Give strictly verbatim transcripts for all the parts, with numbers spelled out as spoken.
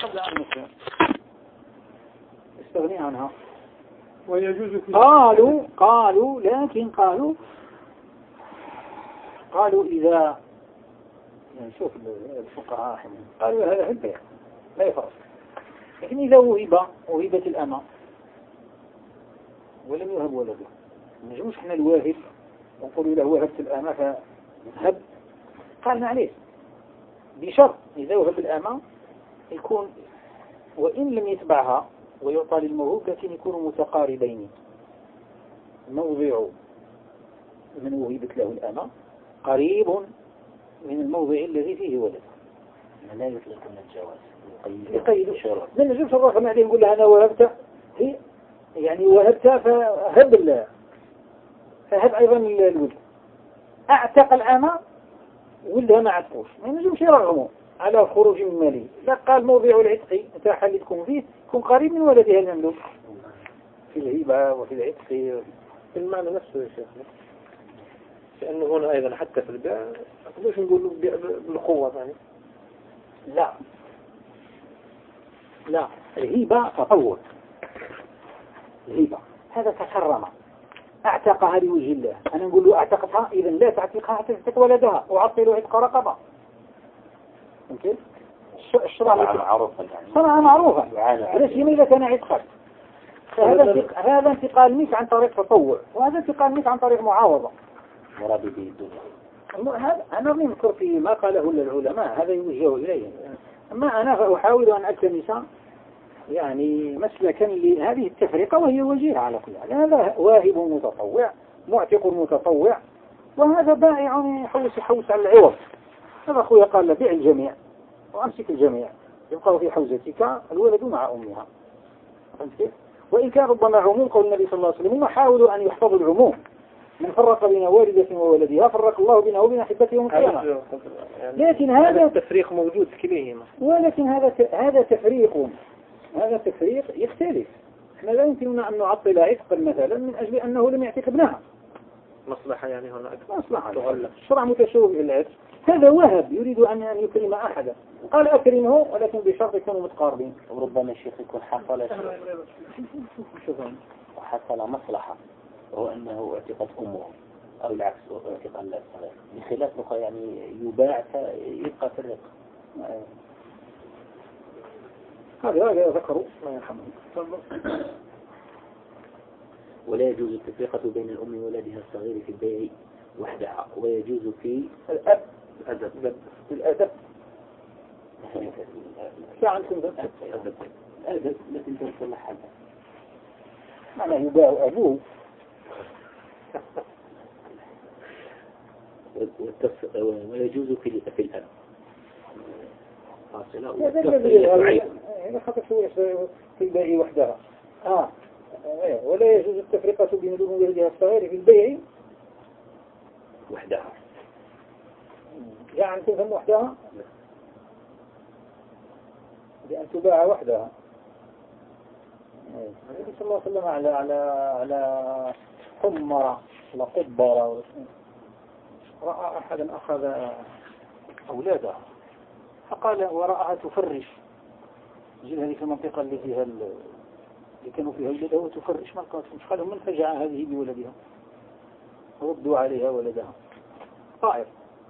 قبل أن نسلم استغني عنها. ويجوز في قالوا قالوا لكن قالوا قالوا إذا يعني شوف الفقهاء قالوا هذا في البيع لا يفرق، لكن إذا وهب وهبت الأمة ولم يهب ولده ما نجموش احنا الواهب ونقولوا له وهبت الأمة فهب، قال معليش بشرط إذا وهب الأمة يكون وإن لم يتبعها ويعطى للموهوب لكن يكونوا متقاربين، موضع من وهبت له الأمة قريب من الموضع الذي فيه ولد. لا يطلقون الجواز يقيد الشرط. ما نجمش الرقم عليه نقول له أنا وهبت هي يعني وهبت فهب الله فهب أيضا الولد أعتق الأمة ولدها ما عتقوش، ما نجمش يرغموا على الخروج من ماله. لا قال موضع العتق متاح لكم فيه يكون قريب من ولدها المملوك في الهبة وفي العتق في المعنى نفسه يا شيخ، لأنه هنا أيضا حتى في البيع مش نقول بالقوة يعني. لا لا الهبة تطور، الهبة هذا تحرم اعتقها لوجه الله، أنا نقول له اعتقتها إذا لا تعتقها حتى تعتق ولدها وعطل عتق رقبة. ممكن الشرع معروفة يعني صنعة معروفة ليش إذا كان عتقا فهذا هذا انتقال منك عن طريق تطوع وهذا انتقال منك عن طريق معاوضة. مراد به الدنيا هذا أنا نذكر في ما قاله العلماء هذا يوجه إليه، أما أنا أحاول أن ألتمس يعني مسلكا لهذه التفرقة وهي وجيهة على كل حال. هذا واهب متطوع معتق متطوع وهذا بائع يحوس يحوس على العوض. هذا أخويا قال له بيع الجميع وأمسك الجميع يبقى في حوزتك الولد مع أمها. فهمت كيف؟ وإن كان ربما عموم قول النبي صلى الله عليه وسلم حاولوا أن يحفظوا العموم من فرق بين والدة وولدها فرق الله بينه وبين أحبته يوم القيامة. لكن هذا التفريق موجود كليهما، ولكن هذا هذا تفريق هذا تفريق يختلف. احنا لا يمكننا أن نعطل عتقا مثلا من أجل أنه لم يعتق ابنها مصلحة يعني هنا أكثر مصلحة. الشرع متشوف بالعتق، هذا وهب يريد أن يكرم أحدا قال أكرمه ولكن بشرط يكونوا متقاربين. وربما الشيخ يكون حصل وحصل مصلحة وهو أنه اعتقد أمه أو العكس اعتقد الصغير بخلاف يعني يباع فيبقى في الرق. هذا هذا ذكروا ما يرحمه. ولا يجوز التفرقة بين الأم وولدها الصغير في البيع وحدها ويجوز في الأب الأدب الأدب كعنكم الأدب الأدب لكن تنصلح حدا معنى يباع أبوه ويجوز في في الأب هذا خطأ في البيع وحدها. آه ولا يجوز التفرقة بين الأم وولدها الصغير في البيع وحدها. يعني تفهم وحدها بأن تباع وحدها. النبي صلى الله عليه وسلم على على على حمرة لقبرة رأى أحدا أخذ أولادها فقال ورأها تفرش جل هذه في المنطقة اللي فيها اللي كانوا فيها أولادها وتفرش ما لقاتهمش قالوا من فجع هذه بولدها ردوا عليها ولدها طائر.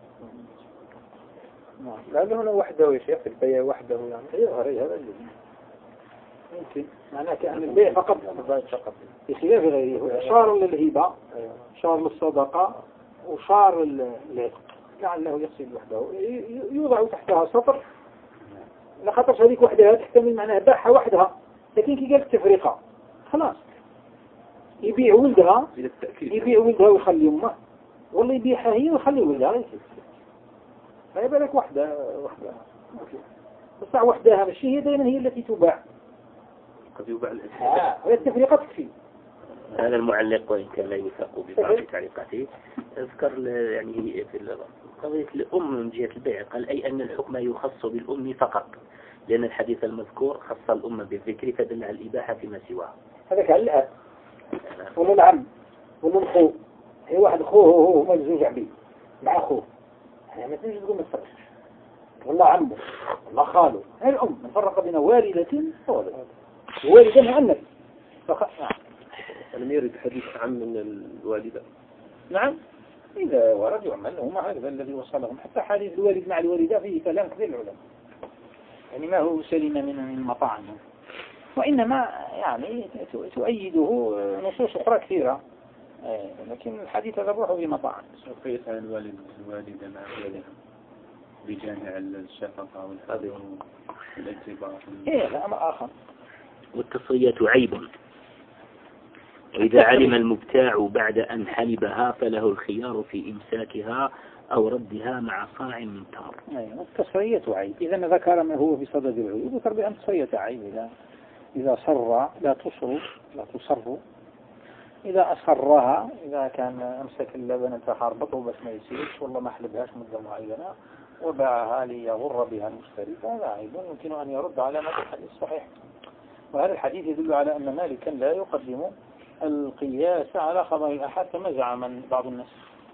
لأنه هنا وحده يا شيخ في البيع وحده يعني يظهر هذا اللي يمكن معناه كأن البيع فقط فقط بخلاف غيره شار للهبة شار للصدقة وشار العتق لعله يقصد وحده يوضع تحتها سطر لخطر هذيك وحدها تحتمل معناها باعها وحدها لكن كي قالت تفرقة خلاص يبيع ولدها يبيع ولدها ويخلي أمه والله يبيعها هي ويخلي ولدها هاي بالك وحدة وحدة بس وحدها الشيء هي دائما هي التي تباع قد يباع آه. وهي التفريقة تكفي. هذا المعلق وإن كان لا يفاق ببعض تعليقاته اذكر يعني في قضية الأم من جهة البيع قال أي أن الحكم يخص بالأم فقط لأن الحديث المذكور خص الأم بالذكر فدل على الإباحة فيما سواها. هذاك على الأب ولا العم ولا الخو هي واحد أخوه هو هو مجزوج به مع أخوه يعني ما تنجي تقول ما تفرقش والله عمه والله خاله. هاي الأم نفرق بين والدة وولد. والدة مؤنث. فخ... نعم. لم يرد حديث عم من الوالدة. نعم إذا ورد يعمل هما هذا الذي وصلهم. حتى حديث الوالد مع الوالدة فيه كلام كثير العلماء يعني ما هو سلم من المطاعم، وإنما يعني تؤيده نصوص أخرى كثيرة، لكن الحديث هذا روحه في مطاعم. سوف الوالد الوالدة مع ولدها بجامع الشفقة والحذر والاعتبار. إيه لا أمر آخر. والتصرية عيب. وإذا علم المبتاع بعد أن حلبها فله الخيار في إمساكها أو ردها مع صاع من تمر. أيوة التصرية عيب. إذا ذكر ما هو في صدد العيوب ذكر بأن تصرية عيب. إذا إذا صر لا تصر لا تصر. إذا أصرها إذا كان أمسك اللبن انت حاربطه بس ما يسيرش والله ما حلبهاش مدة معينة وباعها ليغر بها المشتري فهذا عيب يمكن أن يرد على ما في الحديث الصحيح. وهذا الحديث يدل على أن مالكا لا يقدم القياس على خبر الأحد كما زعم بعض الناس،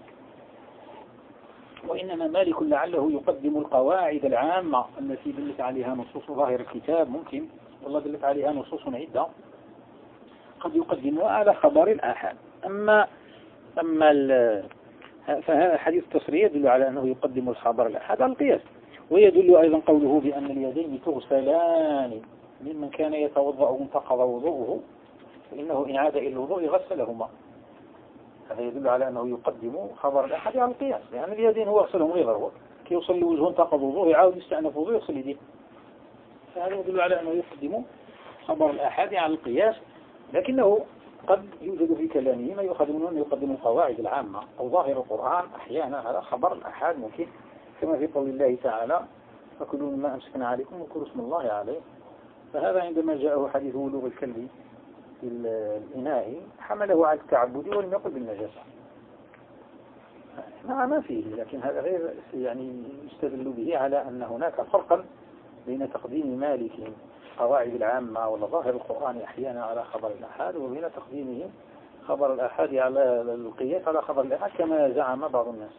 وإنما مالك لعله يقدم القواعد العامة التي دلت عليها نصوص ظاهر الكتاب ممكن والله دلت عليها نصوص عدة قد يقدمها على خبر الأحد. أما أما فهذا حديث التصريح يدل على أنه يقدم الخبر الأحد على القياس. ويدل أيضا قوله بأن اليدين تغسلان ممن كان يتوضأ وانتقض وضوءه فإنه إن عاد إلى الوضوء غسلهما. هذا يدل على أنه يقدم خبر الأحد على القياس لأن اليدين هو غسلهم غيره كي يصلي وجهه انتقض وضوءه يعاود يستأنف وضوءه يغسل يديه. فهذا يدل على أنه يقدم خبر الأحد على القياس، لكنه قد يوجد في كلامه ما يؤخذ منه أن يقدم القواعد العامة أو ظاهر القرآن أحيانا على خبر الأحد ممكن كما في قول الله تعالى فكلوا مما أمسكنا عليكم وكلوا اسم الله عليه. فهذا عندما جاءه حديث ولوغ الكلب في الإناء حمله على التعبد ولم يقل بالنجاسة. نعم ما فيه، لكن هذا غير يعني يستدل به على أن هناك فرقا بين تقديم مالك قواعد العامة ولا ظاهر القرآن أحيانا على خبر الأحاد وبين تقديمه خبر الأحاد على القياس على خبر الأحاد كما زعم بعض الناس.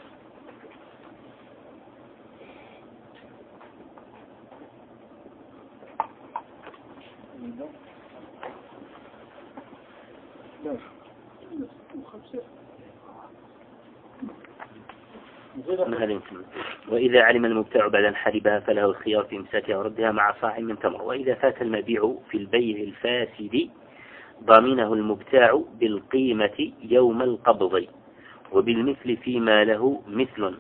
وإذا علم المبتاع بعد أن حلبها فله الخيار في إمساكها وردها مع صاع من تمر. وإذا فات المبيع في البيع الفاسد ضامنه المبتاع بالقيمة يوم القبض وبالمثل فيما له مثل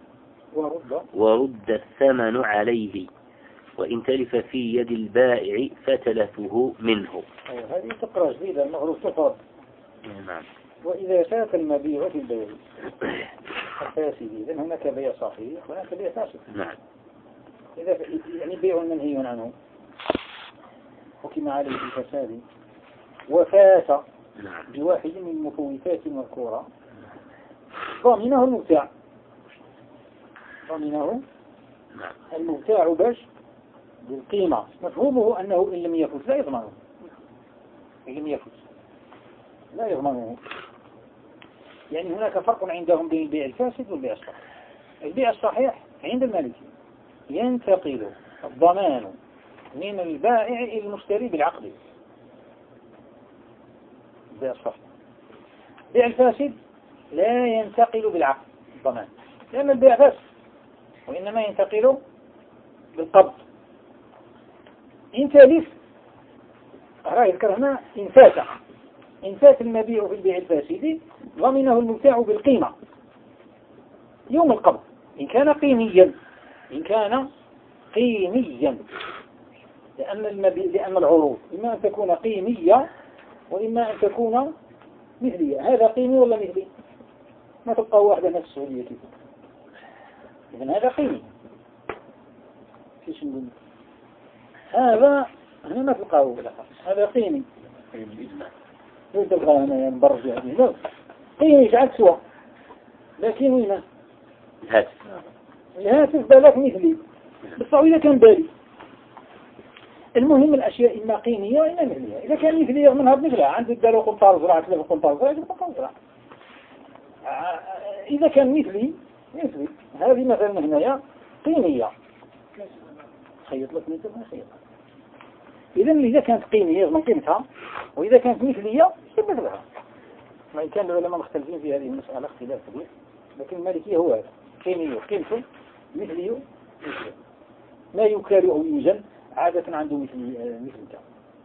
ورد الثمن عليه وإن تلف في يد البائع فتلفه منه. هذه تقرأ جديدة المعروف تفرد. نعم. وإذا فات المبيع في البيع الفاسد إذن هناك بيع صحيح وهناك بيع فاسد. نعم. إذا يعني بيع منهي عنه حكم عليه بالفساد وفات نعم. بواحد من المفوتات المذكورة ضامنه المبتاع ضامنه نعم. المبتاع باش بالقيمة. مفهومه أنه إن لم يفوت لا يضمنه إن لم يفوت لا يضمنه. يعني هناك فرق عندهم بين البيع الفاسد والبيع الصحيح. البيع الصحيح عند المالكي ينتقل الضمان من البائع إلى المشتري بالعقد. البيع الصحيح. البيع الفاسد لا ينتقل بالعقد الضمان لأن البيع فاسد وإنما ينتقل بالقبض. إن تلف رأي يذكر هنا إن فات إن فات المبيع في البيع الفاسد ضمنه المبتاع بالقيمة يوم القبض إن كان قيميا إن كان قيميا لأن المبيع لأن العروض إما أن تكون قيمية وإما أن تكون مثلية. هذا قيمي ولا مثلي؟ ما تبقى واحدة نفس السعودية كده. إذن هذا قيمي. كيش نقول هذا هنا ما تلقاه هذا قيمي. لو تبغى أنا نبرز يعني لا قيمي يجعل سوا لكن وين الهاتف الهاتف بالك مثلي بالصعوية كان بالي. المهم الأشياء إما قيمية وإما مثلية. إذا كان مثلية منها بمثلها عندك دارو قنطار زراعة تلف قنطار زراعة تلف قنطار زراعة. إذا كان مثلي مثلي هذه مثلا هنا قيمية يخيط لك مثل ما يخيطها. إذا إذا كانت قيمية يضمن قيمتها، وإذا كانت مثلية يثبت لها. ما كان العلماء مختلفين في هذه المسألة اختلاف كبير، لكن المالكية هو هذا قيمية قيمته، مثلية مثلية، ما يكال أو يوزن عادة عنده مثل مثل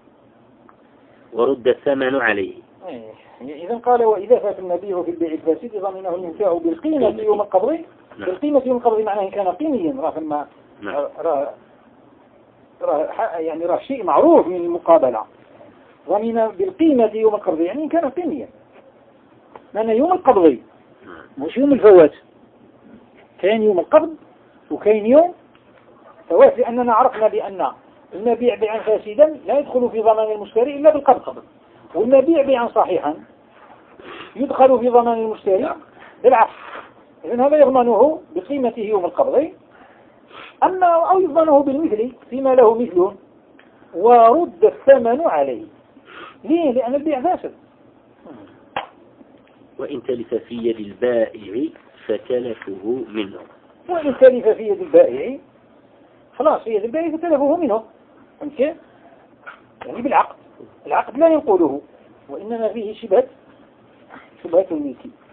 ورد الثمن عليه. إذا قال وإذا فات النبي في البيع الفاسد ضمنه المنفع بالقيمة يوم القبض. بالقيمة يوم القبض معناه إن كان قيميا راه فما راه راه يعني راه شيء معروف من المقابلة. ضمن بالقيمة يوم القبض يعني إن كان قيميا، لأن يوم القبض مش يوم الفوات. كان يوم القبض وكاين يوم فوات، لأننا عرفنا بأن المبيع بيعا فاسدا لا يدخل في ضمان المشتري إلا بالقبض، والمبيع بيعا صحيحا يدخل في ضمان المشتري بالعكس. إذن هذا يضمنه بقيمته يوم القبض، أما أو يضمنه بالمثل فيما له مثله ورد الثمن عليه. ليه؟ لأن البيع فاسد. وإن تلف في يد البائع فتلفه منه. وإن تلف في يد البائع خلاص في يد البائع فتلفه منه. فهمت؟ يعني بالعقد. العقد لا ينقله، وإنما فيه شبهة شبهة الملك.